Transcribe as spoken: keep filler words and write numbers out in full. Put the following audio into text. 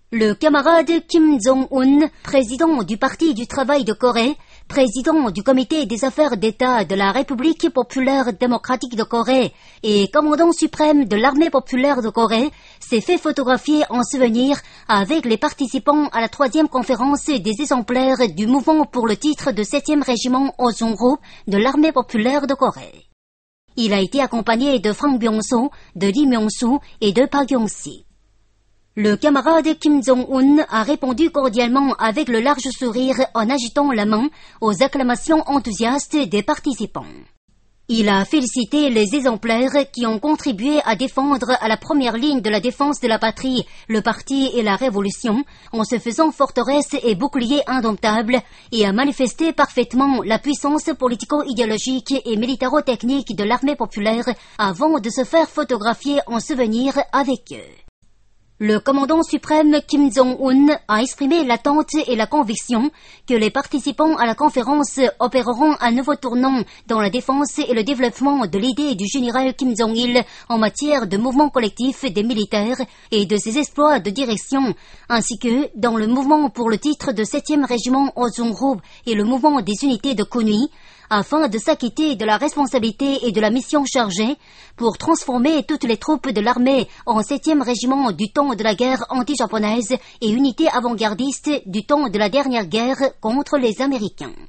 Le camarade Kim Jong-un, président du Parti du Travail de Corée, président du Comité des affaires d'État de la République populaire démocratique de Corée et commandant suprême de l'armée populaire de Corée, s'est fait photographier en souvenir avec les participants à la troisième conférence des exemplaires du mouvement pour le titre de septième régiment Ojongro de l'armée populaire de Corée. Il a été accompagné de Frank Byung-so, de Lee Myung-soo et de Park Yong-si. Le camarade Kim Jong-un a répondu cordialement avec le large sourire en agitant la main aux acclamations enthousiastes des participants. Il a félicité les exemplaires qui ont contribué à défendre à la première ligne de la défense de la patrie, le parti et la révolution, en se faisant forteresse et bouclier indomptable, et a manifesté parfaitement la puissance politico-idéologique et militaro-technique de l'armée populaire avant de se faire photographier en souvenir avec eux. Le commandant suprême Kim Jong-un a exprimé l'attente et la conviction que les participants à la conférence opéreront un nouveau tournant dans la défense et le développement de l'idée du général Kim Jong-il en matière de mouvement collectif des militaires et de ses exploits de direction, ainsi que dans le mouvement pour le titre de septième régiment Ojongro et le mouvement des unités de Kunui, afin de s'acquitter de la responsabilité et de la mission chargée pour transformer toutes les troupes de l'armée en septième régiment du temps de la guerre anti-japonaise et unité avant-gardiste du temps de la dernière guerre contre les Américains.